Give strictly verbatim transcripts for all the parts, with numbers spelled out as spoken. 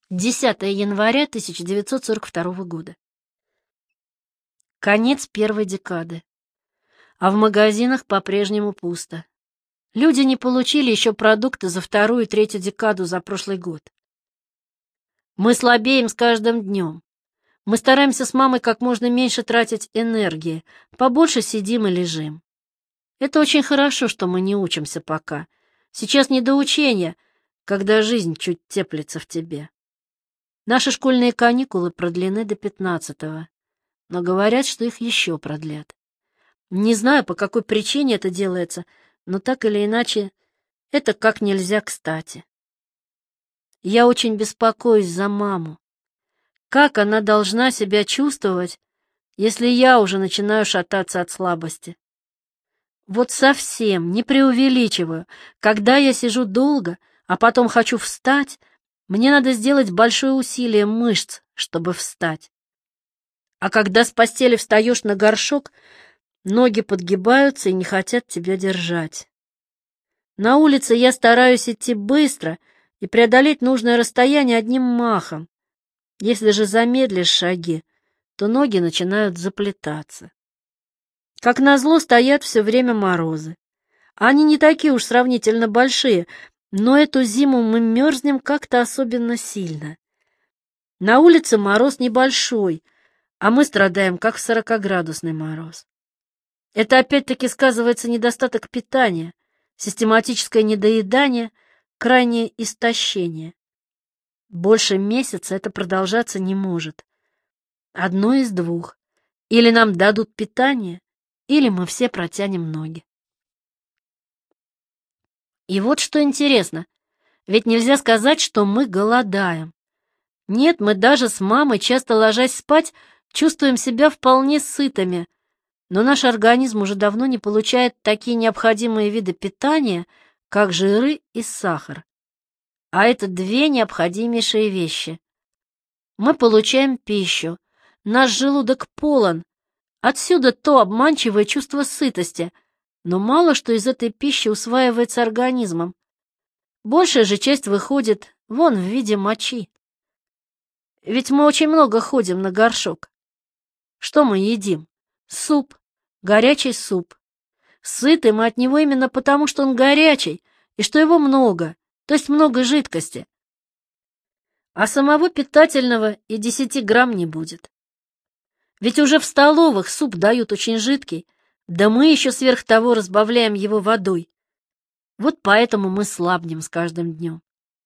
десятое января тысяча девятьсот сорок второго года. Конец первой декады. А в магазинах по-прежнему пусто. Люди не получили еще продукты за вторую и третью декаду за прошлый год. Мы слабеем с каждым днем. Мы стараемся с мамой как можно меньше тратить энергии, побольше сидим и лежим. Это очень хорошо, что мы не учимся пока. Сейчас не до учения, когда жизнь чуть теплится в тебе. Наши школьные каникулы продлены до пятнадцатого, но говорят, что их еще продлят. Не знаю, по какой причине это делается, но так или иначе, это как нельзя кстати. Я очень беспокоюсь за маму. Как она должна себя чувствовать, если я уже начинаю шататься от слабости? Вот совсем, не преувеличиваю, когда я сижу долго, а потом хочу встать, мне надо сделать большое усилие мышц, чтобы встать. А когда с постели встаешь на горшок, ноги подгибаются и не хотят тебя держать. На улице я стараюсь идти быстро и преодолеть нужное расстояние одним махом. Если же замедлишь шаги, то ноги начинают заплетаться. Как назло, стоят все время морозы. Они не такие уж сравнительно большие, но эту зиму мы мерзнем как-то особенно сильно. На улице мороз небольшой, а мы страдаем, как сорокаградусный мороз. Это опять-таки сказывается недостаток питания, систематическое недоедание, крайнее истощение. Больше месяца это продолжаться не может. Одно из двух. Или нам дадут питание, или мы все протянем ноги. И вот что интересно, ведь нельзя сказать, что мы голодаем. Нет, мы даже с мамой, часто ложась спать, чувствуем себя вполне сытыми, но наш организм уже давно не получает такие необходимые виды питания, как жиры и сахар. А это две необходимейшие вещи. Мы получаем пищу, наш желудок полон, отсюда то обманчивое чувство сытости, но мало что из этой пищи усваивается организмом. Большая же часть выходит вон в виде мочи. Ведь мы очень много ходим на горшок. Что мы едим? Суп, горячий суп. Сыты мы от него именно потому, что он горячий, и что его много, то есть много жидкости. А самого питательного и десяти грамм не будет. Ведь уже в столовых суп дают очень жидкий, да мы еще сверх того разбавляем его водой. Вот поэтому мы слабнем с каждым днем.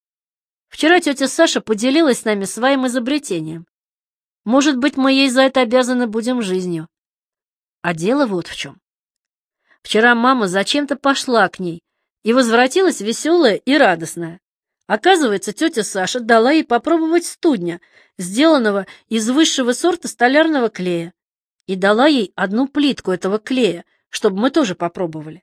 Вчера тетя Саша поделилась с нами своим изобретением. Может быть, мы ей за это обязаны будем жизнью. А дело вот в чем. Вчера мама зачем-то пошла к ней и возвратилась веселая и радостная. Оказывается, тетя Саша дала ей попробовать студня, сделанного из высшего сорта столярного клея, и дала ей одну плитку этого клея, чтобы мы тоже попробовали.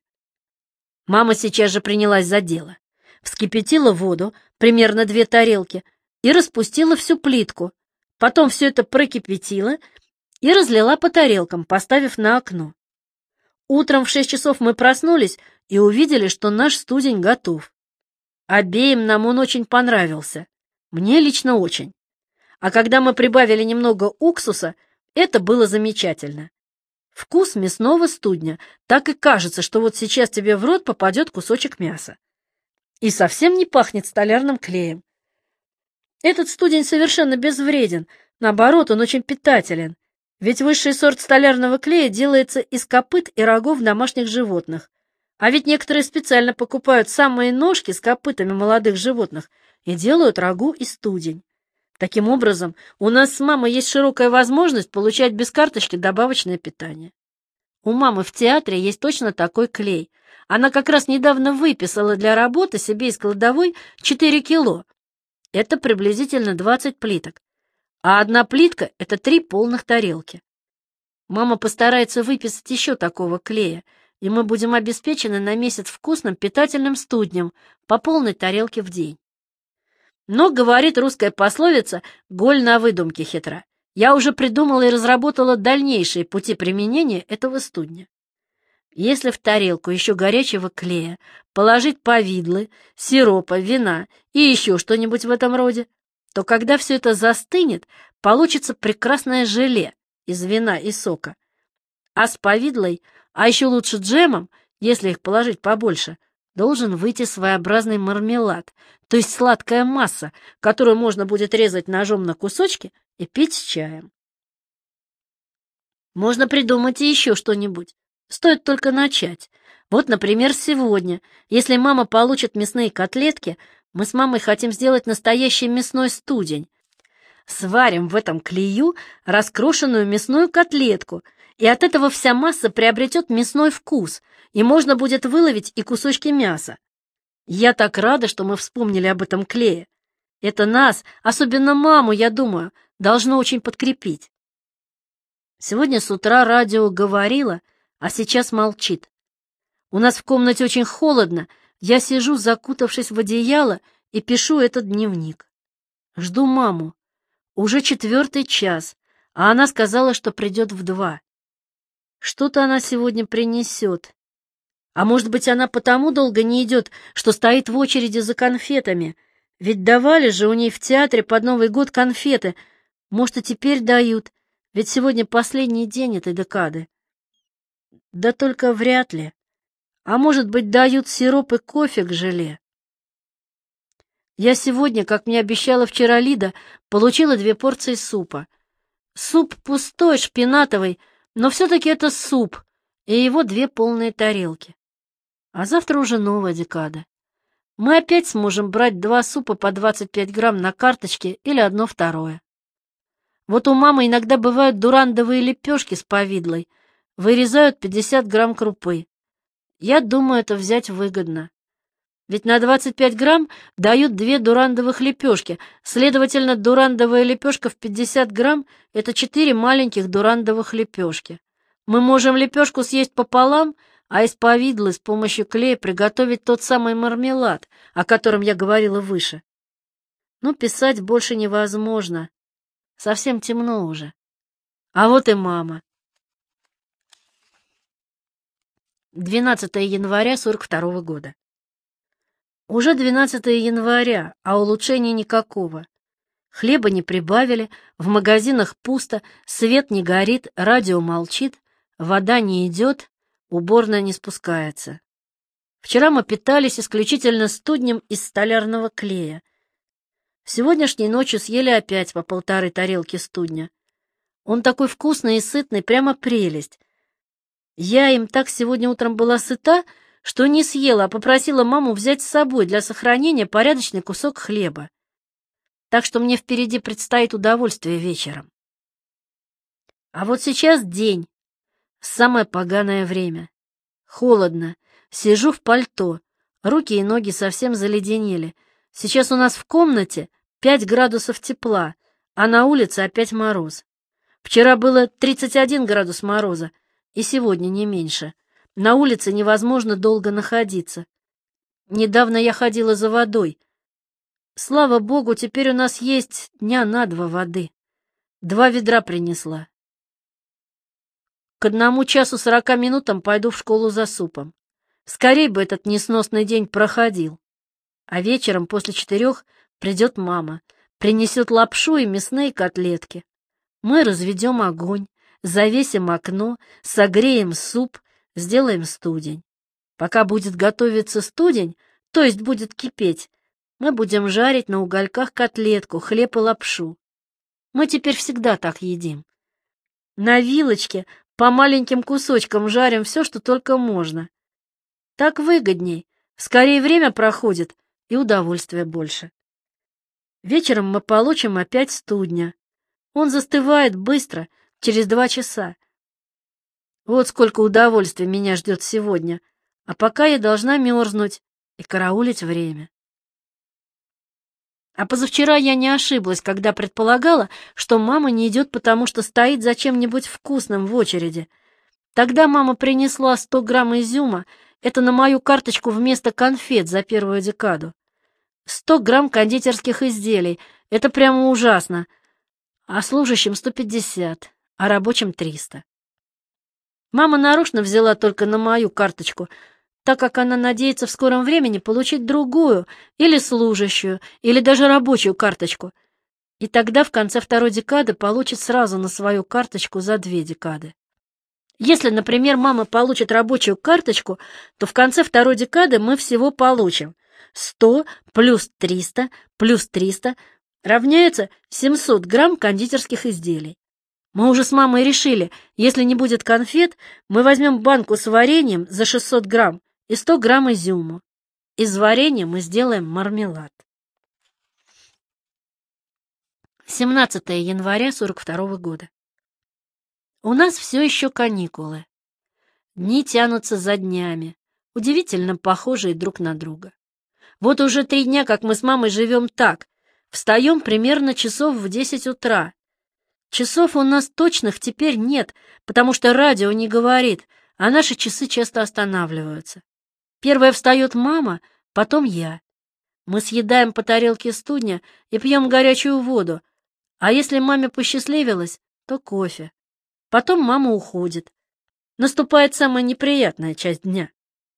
Мама сейчас же принялась за дело. Вскипятила воду, примерно две тарелки, и распустила всю плитку. Потом все это прокипятила и разлила по тарелкам, поставив на окно. Утром в шесть часов мы проснулись и увидели, что наш студень готов. Обеим нам он очень понравился. Мне лично очень. А когда мы прибавили немного уксуса, это было замечательно. Вкус мясного студня, так и кажется, что вот сейчас тебе в рот попадет кусочек мяса. И совсем не пахнет столярным клеем. Этот студень совершенно безвреден, наоборот, он очень питателен. Ведь высший сорт столярного клея делается из копыт и рогов домашних животных. А ведь некоторые специально покупают самые ножки с копытами молодых животных и делают рагу и студень. Таким образом, у нас с мамой есть широкая возможность получать без карточки добавочное питание. У мамы в театре есть точно такой клей. Она как раз недавно выписала для работы себе из кладовой четыре кило. Это приблизительно двадцать плиток. А одна плитка — это три полных тарелки. Мама постарается выписать еще такого клея, и мы будем обеспечены на месяц вкусным питательным студнем по полной тарелке в день. Но, говорит русская пословица, голь на выдумке хитра. Я уже придумала и разработала дальнейшие пути применения этого студня. Если в тарелку еще горячего клея положить повидлы, сиропа, вина и еще что-нибудь в этом роде, то когда все это застынет, получится прекрасное желе из вина и сока. А с повидлой, а еще лучше джемом, если их положить побольше, должен выйти своеобразный мармелад, то есть сладкая масса, которую можно будет резать ножом на кусочки и пить с чаем. Можно придумать и еще что-нибудь. Стоит только начать. Вот, например, сегодня, если мама получит мясные котлетки, мы с мамой хотим сделать настоящий мясной студень. Сварим в этом клею раскрошенную мясную котлетку, и от этого вся масса приобретет мясной вкус, и можно будет выловить и кусочки мяса. Я так рада, что мы вспомнили об этом клее. Это нас, особенно маму, я думаю, должно очень подкрепить. Сегодня с утра радио говорило, а сейчас молчит. У нас в комнате очень холодно, я сижу, закутавшись в одеяло, и пишу этот дневник. Жду маму. Уже четвертый час, а она сказала, что придет в два. Что-то она сегодня принесет. А может быть, она потому долго не идет, что стоит в очереди за конфетами. Ведь давали же у ней в театре под Новый год конфеты. Может, и теперь дают, ведь сегодня последний день этой декады. Да только вряд ли. А может быть, дают сироп и кофе к желе. Я сегодня, как мне обещала вчера Лида, получила две порции супа. Суп пустой, шпинатовый, но все-таки это суп, и его две полные тарелки. А завтра уже новая декада. Мы опять сможем брать два супа по двадцать пять грамм на карточке или одно второе. Вот у мамы иногда бывают дурандовые лепешки с повидлой, вырезают пятьдесят грамм крупы. Я думаю, это взять выгодно. Ведь на двадцать пять грамм дают две дурандовых лепешки, следовательно, дурандовая лепешка в пятьдесят грамм — это четыре маленьких дурандовых лепешки. Мы можем лепешку съесть пополам, а из повидлы с помощью клея приготовить тот самый мармелад, о котором я говорила выше. Но писать больше невозможно. Совсем темно уже. А вот и мама. двенадцатое января сорок второго года. Уже двенадцатое января, а улучшений никакого. Хлеба не прибавили, в магазинах пусто, свет не горит, радио молчит, вода не идет, уборная не спускается. Вчера мы питались исключительно студнем из столярного клея. Сегодняшней ночью съели опять по полторы тарелки студня. Он такой вкусный и сытный, прямо прелесть. Я им так сегодня утром была сыта, что не съела, а попросила маму взять с собой для сохранения порядочный кусок хлеба. Так что мне впереди предстоит удовольствие вечером. А вот сейчас день, самое поганое время. Холодно, сижу в пальто, руки и ноги совсем заледенели. Сейчас у нас в комнате пять градусов тепла, а на улице опять мороз. Вчера было тридцать один градус мороза, и сегодня не меньше. На улице невозможно долго находиться. Недавно я ходила за водой. Слава богу, теперь у нас есть дня на два воды. Два ведра принесла. К одному часу сорока минутам пойду в школу за супом. Скорей бы этот несносный день проходил. А вечером после четырех придет мама, принесет лапшу и мясные котлетки. Мы разведем огонь, завесим окно, согреем суп, сделаем студень. Пока будет готовиться студень, то есть будет кипеть, мы будем жарить на угольках котлетку, хлеб и лапшу. Мы теперь всегда так едим. На вилочке по маленьким кусочкам жарим все, что только можно. Так выгодней, скорее время проходит и удовольствия больше. Вечером мы получим опять студня. Он застывает быстро, через два часа. Вот сколько удовольствия меня ждет сегодня, а пока я должна мерзнуть и караулить время. А позавчера я не ошиблась, когда предполагала, что мама не идет, потому что стоит за чем-нибудь вкусным в очереди. Тогда мама принесла сто грамм изюма, это на мою карточку вместо конфет за первую декаду. сто грамм кондитерских изделий, это прямо ужасно, а служащим сто пятьдесят, а рабочим триста. Мама нарочно взяла только на мою карточку, так как она надеется в скором времени получить другую, или служащую, или даже рабочую карточку. И тогда в конце второй декады получит сразу на свою карточку за две декады. Если, например, мама получит рабочую карточку, то в конце второй декады мы всего получим сто плюс триста плюс триста равняется семьсот грамм кондитерских изделий. Мы уже с мамой решили, если не будет конфет, мы возьмем банку с вареньем за шестьсот грамм и сто грамм изюму. Из варенья мы сделаем мармелад. семнадцатое января сорок второго года. У нас все еще каникулы. Дни тянутся за днями, удивительно похожие друг на друга. Вот уже три дня, как мы с мамой живем так. Встаем примерно часов в десять утра. Часов у нас точных теперь нет, потому что радио не говорит, а наши часы часто останавливаются. Первая встает мама, потом я. Мы съедаем по тарелке студня и пьем горячую воду, а если маме посчастливилось, то кофе. Потом мама уходит. Наступает самая неприятная часть дня.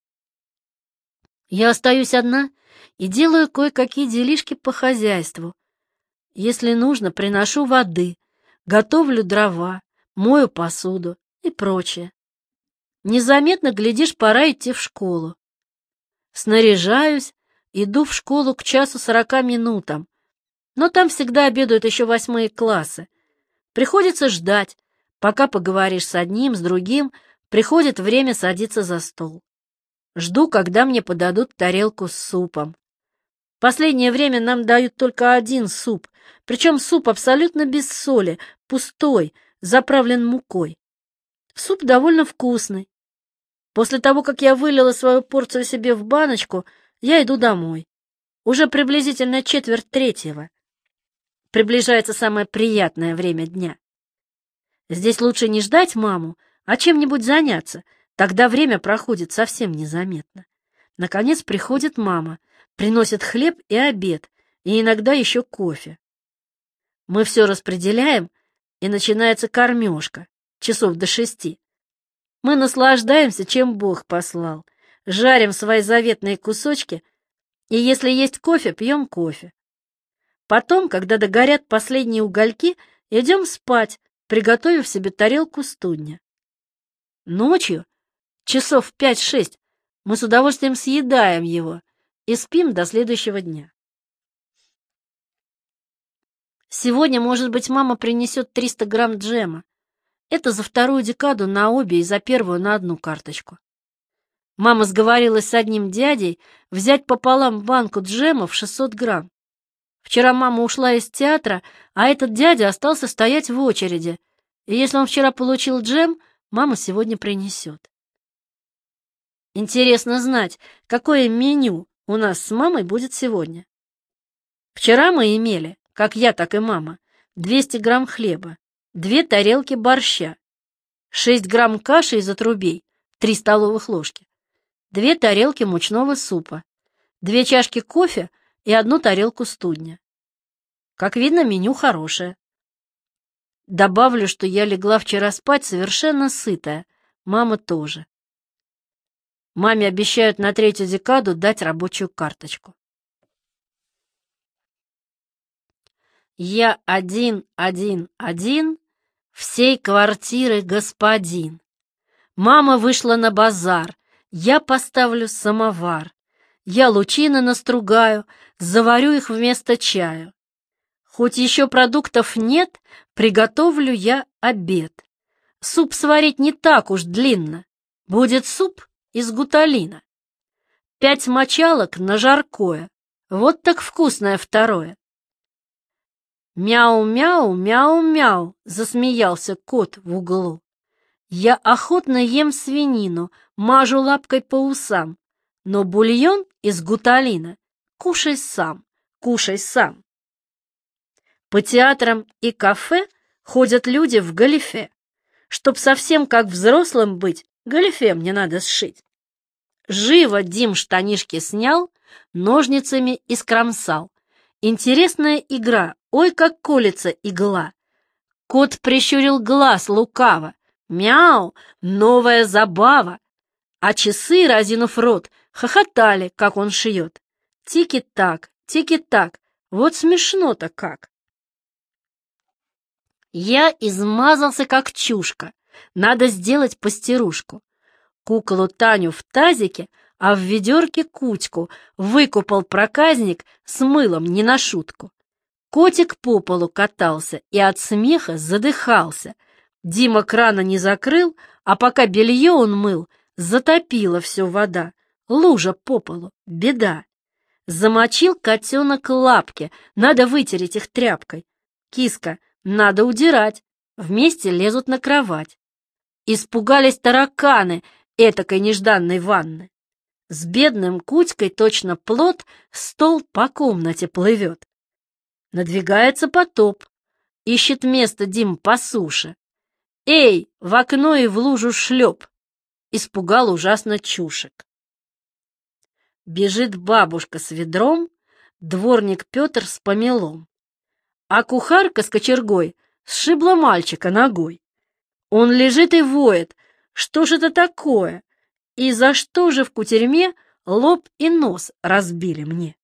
Я остаюсь одна и делаю кое-какие делишки по хозяйству. Если нужно, приношу воды, готовлю дрова, мою посуду и прочее. Незаметно, глядишь, пора идти в школу. Снаряжаюсь, иду в школу к часу сорока минутам, но там всегда обедают еще восьмые классы. Приходится ждать, пока поговоришь с одним, с другим, приходит время садиться за стол. Жду, когда мне подадут тарелку с супом. В последнее время нам дают только один суп, причем суп абсолютно без соли, пустой, заправлен мукой. Суп довольно вкусный. После того, как я вылила свою порцию себе в баночку, я иду домой. Уже приблизительно четверть третьего. Приближается самое приятное время дня. Здесь лучше не ждать маму, а чем-нибудь заняться, тогда время проходит совсем незаметно. Наконец приходит мама, приносит хлеб и обед, и иногда еще кофе. Мы все распределяем, и начинается кормежка, часов до шести. Мы наслаждаемся, чем Бог послал, жарим свои заветные кусочки, и если есть кофе, пьем кофе. Потом, когда догорят последние угольки, идем спать, приготовив себе тарелку студня. Ночью, часов в пять-шесть, мы с удовольствием съедаем его и спим до следующего дня. Сегодня, может быть, мама принесет триста грамм джема. Это за вторую декаду на обе и за первую на одну карточку. Мама сговорилась с одним дядей взять пополам банку джема в шестьсот грамм. Вчера мама ушла из театра, а этот дядя остался стоять в очереди, и если он вчера получил джем, мама сегодня принесет. Интересно знать, какое меню у нас с мамой будет сегодня. Вчера мы имели, как я, так и мама, двести грамм хлеба, две тарелки борща, шесть грамм каши из отрубей, три столовых ложки, две тарелки мучного супа, две чашки кофе и одну тарелку студня. Как видно, меню хорошее. Добавлю, что я легла вчера спать совершенно сытая, мама тоже. Маме обещают на третью декаду дать рабочую карточку. Я один, один, один, всей квартиры господин. Мама вышла на базар, я поставлю самовар. Я лучины настругаю, заварю их вместо чаю. Хоть еще продуктов нет, приготовлю я обед. Суп сварить не так уж длинно. Будет суп из гуталина. Пять мочалок на жаркое. Вот так вкусное второе. Мяу-мяу, мяу-мяу, засмеялся кот в углу. Я охотно ем свинину, мажу лапкой по усам. Но бульон из гуталина кушай сам, кушай сам. По театрам и кафе ходят люди в галифе. Чтоб совсем как взрослым быть, галифе мне надо сшить. Живо Дим штанишки снял, ножницами искромсал. Интересная игра, ой, как колется игла. Кот прищурил глаз лукаво. Мяу, новая забава. А часы, разинув рот, хохотали, как он шьет. Тики-так, тики-так, вот смешно-то как. Я измазался как чушка. Надо сделать пастирушку. Куклу Таню в тазике, а в ведерке Кутьку выкупал проказник с мылом не на шутку. Котик по полу катался и от смеха задыхался. Дима крана не закрыл, а пока белье он мыл, затопила все вода. Лужа по полу, беда. Замочил котенок лапки, надо вытереть их тряпкой. Киска, надо удирать, вместе лезут на кровать. Испугались тараканы этакой нежданной ванны. С бедным Кутькой точно плот стол по комнате плывет. Надвигается потоп, ищет место Дим по суше. Эй, в окно и в лужу шлеп! Испугал ужасно чушек. Бежит бабушка с ведром, дворник Петр с помелом, а кухарка с кочергой сшибла мальчика ногой. Он лежит и воет, что ж это такое, и за что же в кутерьме лоб и нос разбили мне?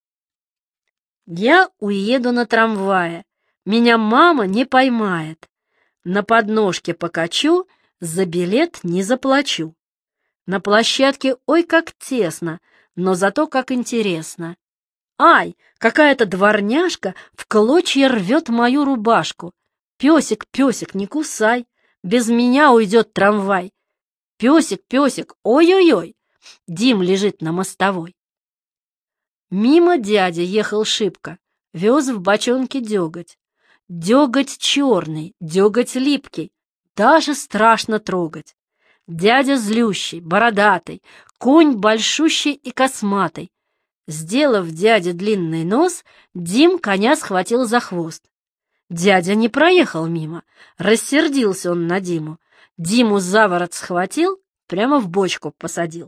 Я уеду на трамвае, меня мама не поймает, на подножке покачу, за билет не заплачу. На площадке ой как тесно, но зато как интересно. Ай, какая-то дворняжка в клочья рвет мою рубашку. Песик, песик, не кусай, без меня уйдет трамвай. Песик, песик, ой-ой-ой, Дим лежит на мостовой. Мимо дядя ехал шибко, вез в бочонке деготь. Деготь черный, деготь липкий, даже страшно трогать. Дядя злющий, бородатый, конь большущий и косматый. Сделав дяде длинный нос, Дим коня схватил за хвост. Дядя не проехал мимо, рассердился он на Диму. Диму за ворот схватил, прямо в бочку посадил.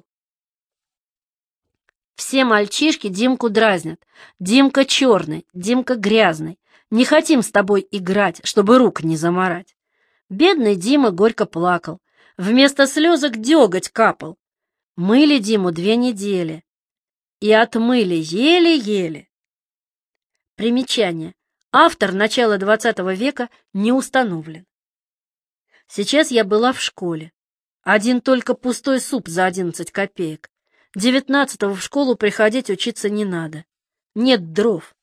Все мальчишки Димку дразнят. Димка черный, Димка грязный. Не хотим с тобой играть, чтобы рук не замарать. Бедный Дима горько плакал. Вместо слезок деготь капал. Мыли Диму две недели. И отмыли еле-еле. Примечание. Автор начала двадцатого века не установлен. Сейчас я была в школе. Один только пустой суп за одиннадцать копеек. Девятнадцатого в школу приходить учиться не надо. Нет дров.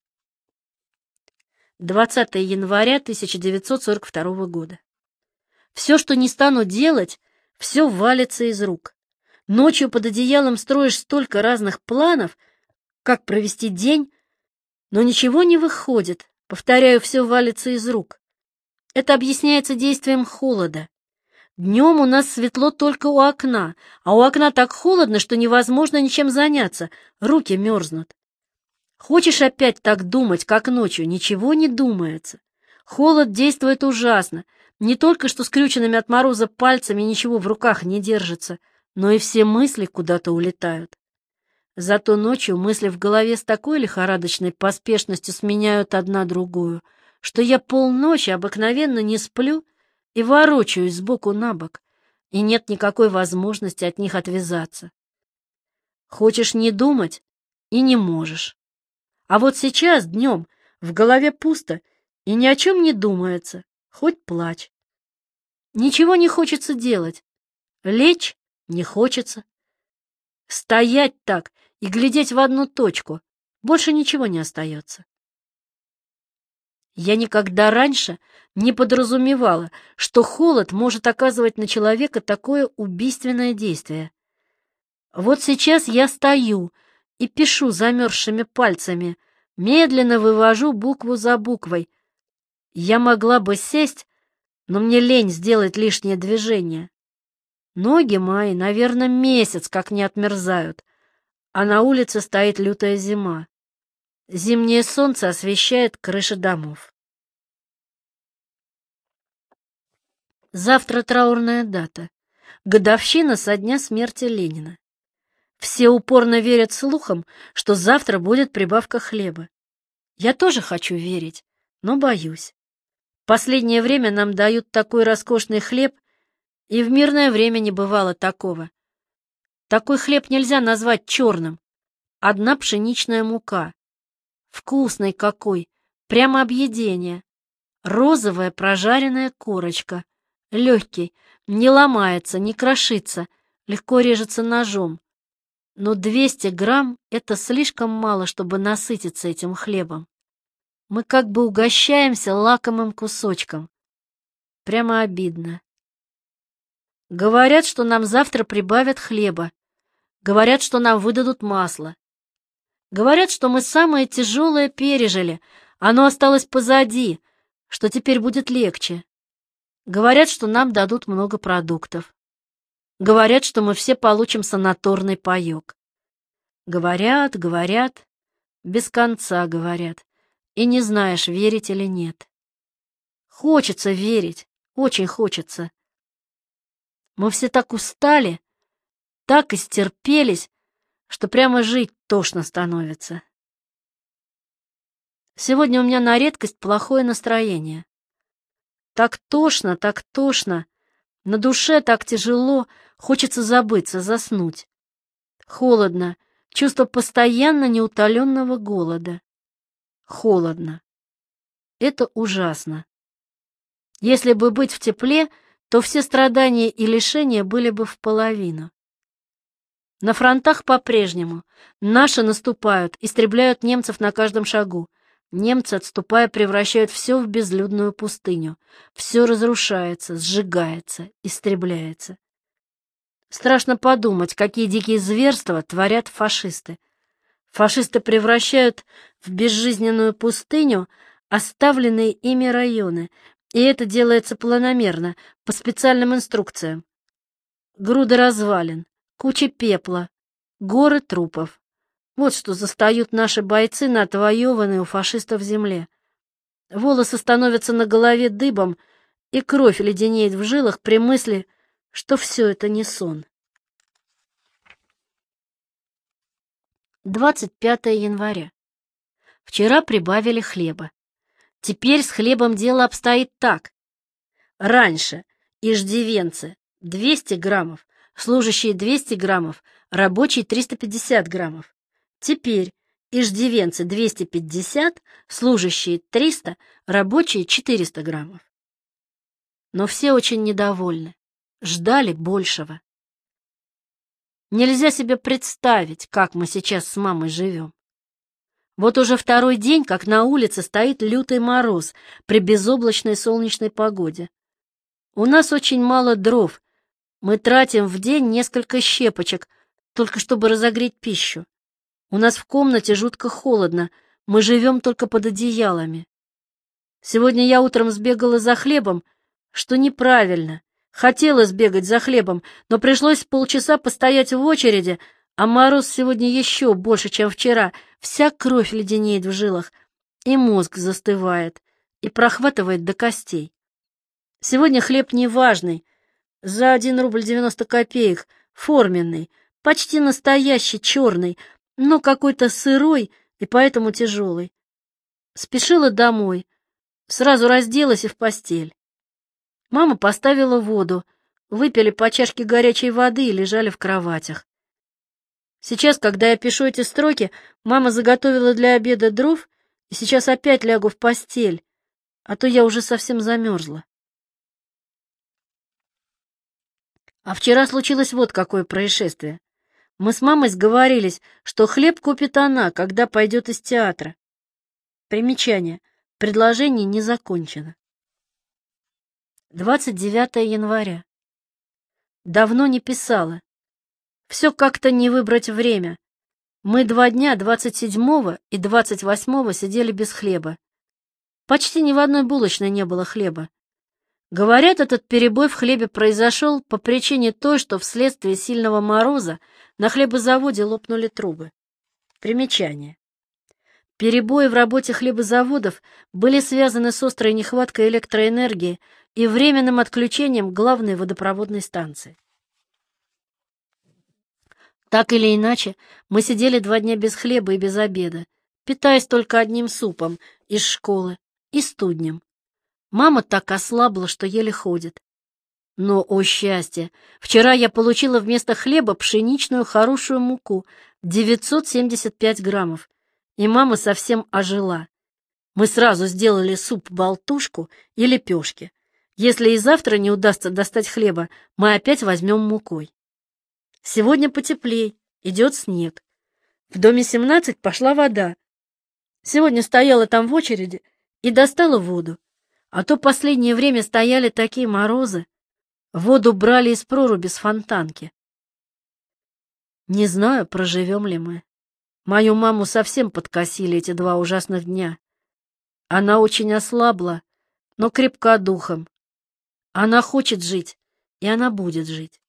двадцатое января тысяча девятьсот сорок второго года. Все, что не стану делать, все валится из рук. Ночью под одеялом строишь столько разных планов, как провести день, но ничего не выходит. Повторяю, все валится из рук. Это объясняется действием холода. Днем у нас светло только у окна, а у окна так холодно, что невозможно ничем заняться, руки мерзнут. Хочешь опять так думать, как ночью, ничего не думается. Холод действует ужасно, не только что скрюченными от мороза пальцами ничего в руках не держится, но и все мысли куда-то улетают. Зато ночью мысли в голове с такой лихорадочной поспешностью сменяют одна другую, что я полночи обыкновенно не сплю и ворочаюсь сбоку на бок, и нет никакой возможности от них отвязаться. Хочешь не думать и не можешь. А вот сейчас, днем, в голове пусто и ни о чем не думается, хоть плачь. Ничего не хочется делать, лечь не хочется. Стоять так и глядеть в одну точку, больше ничего не остается. Я никогда раньше не подразумевала, что холод может оказывать на человека такое убийственное действие. Вот сейчас я стою и пишу замерзшими пальцами, медленно вывожу букву за буквой. Я могла бы сесть, но мне лень сделать лишнее движение. Ноги мои, наверное, месяц как не отмерзают, а на улице стоит лютая зима. Зимнее солнце освещает крыши домов. Завтра траурная дата, годовщина со дня смерти Ленина. Все упорно верят слухам, что завтра будет прибавка хлеба. Я тоже хочу верить, но боюсь. Последнее время нам дают такой роскошный хлеб, и в мирное время не бывало такого. Такой хлеб нельзя назвать черным. Одна пшеничная мука. Вкусный какой, прямо объедение. Розовая прожаренная корочка. Легкий, не ломается, не крошится, легко режется ножом. Но двести грамм — это слишком мало, чтобы насытиться этим хлебом. Мы как бы угощаемся лакомым кусочком. Прямо обидно. Говорят, что нам завтра прибавят хлеба. Говорят, что нам выдадут масло. Говорят, что мы самое тяжелое пережили, оно осталось позади, что теперь будет легче. Говорят, что нам дадут много продуктов. Говорят, что мы все получим санаторный паёк. Говорят, говорят, без конца говорят, и не знаешь, верить или нет. Хочется верить, очень хочется. Мы все так устали, так истерпелись, что прямо жить тошно становится. Сегодня у меня на редкость плохое настроение. Так тошно, так тошно, на душе так тяжело, хочется забыться, заснуть. Холодно, чувство постоянно неутоленного голода. Холодно. Это ужасно. Если бы быть в тепле, то все страдания и лишения были бы в половину. На фронтах по-прежнему. Наши наступают, истребляют немцев на каждом шагу. Немцы, отступая, превращают все в безлюдную пустыню. Все разрушается, сжигается, истребляется. Страшно подумать, какие дикие зверства творят фашисты. Фашисты превращают в безжизненную пустыню оставленные ими районы, и это делается планомерно, по специальным инструкциям. Груды развалин, куча пепла, горы трупов. Вот что застают наши бойцы на отвоеванной у фашистов земле. Волосы становятся на голове дыбом, и кровь леденеет в жилах при мысли, что все это не сон. двадцать пятое января. Вчера прибавили хлеба. Теперь с хлебом дело обстоит так. Раньше иждивенцы двести граммов, служащие двести граммов, рабочие триста пятьдесят граммов. Теперь иждивенцы двести пятьдесят, служащие триста, рабочие четыреста граммов. Но все очень недовольны, ждали большего. Нельзя себе представить, как мы сейчас с мамой живем. Вот уже второй день, как на улице стоит лютый мороз при безоблачной солнечной погоде. У нас очень мало дров, мы тратим в день несколько щепочек, только чтобы разогреть пищу. У нас в комнате жутко холодно, мы живем только под одеялами. Сегодня я утром сбегала за хлебом, что неправильно. Хотела сбегать за хлебом, но пришлось полчаса постоять в очереди, а мороз сегодня еще больше, чем вчера. Вся кровь леденеет в жилах, и мозг застывает, и прохватывает до костей. Сегодня хлеб неважный, за один рубль девяносто копеек, форменный, почти настоящий, черный, но какой-то сырой и поэтому тяжелый. Спешила домой, сразу разделась и в постель. Мама поставила воду, выпили по чашке горячей воды и лежали в кроватях. Сейчас, когда я пишу эти строки, мама заготовила для обеда дров, и сейчас опять лягу в постель, а то я уже совсем замерзла. А вчера случилось вот какое происшествие. Мы с мамой сговорились, что хлеб купит она, когда пойдет из театра. Примечание. Предложение не закончено. двадцать девятое января. Давно не писала. Все как-то не выбрать время. Мы два дня, двадцать седьмого и двадцать восьмого, сидели без хлеба. Почти ни в одной булочной не было хлеба. Говорят, этот перебой в хлебе произошел по причине той, что вследствие сильного мороза на хлебозаводе лопнули трубы. Примечание. Перебои в работе хлебозаводов были связаны с острой нехваткой электроэнергии и временным отключением главной водопроводной станции. Так или иначе, мы сидели два дня без хлеба и без обеда, питаясь только одним супом из школы и студнем. Мама так ослабла, что еле ходит. Но, о счастье, вчера я получила вместо хлеба пшеничную хорошую муку, девятьсот семьдесят пять граммов, и мама совсем ожила. Мы сразу сделали суп-болтушку и лепешки. Если и завтра не удастся достать хлеба, мы опять возьмем мукой. Сегодня потеплей, идет снег. В доме семнадцать пошла вода. Сегодня стояла там в очереди и достала воду. А то последнее время стояли такие морозы. Воду брали из проруби с фонтанки. Не знаю, проживем ли мы. Мою маму совсем подкосили эти два ужасных дня. Она очень ослабла, но крепка духом. Она хочет жить, и она будет жить.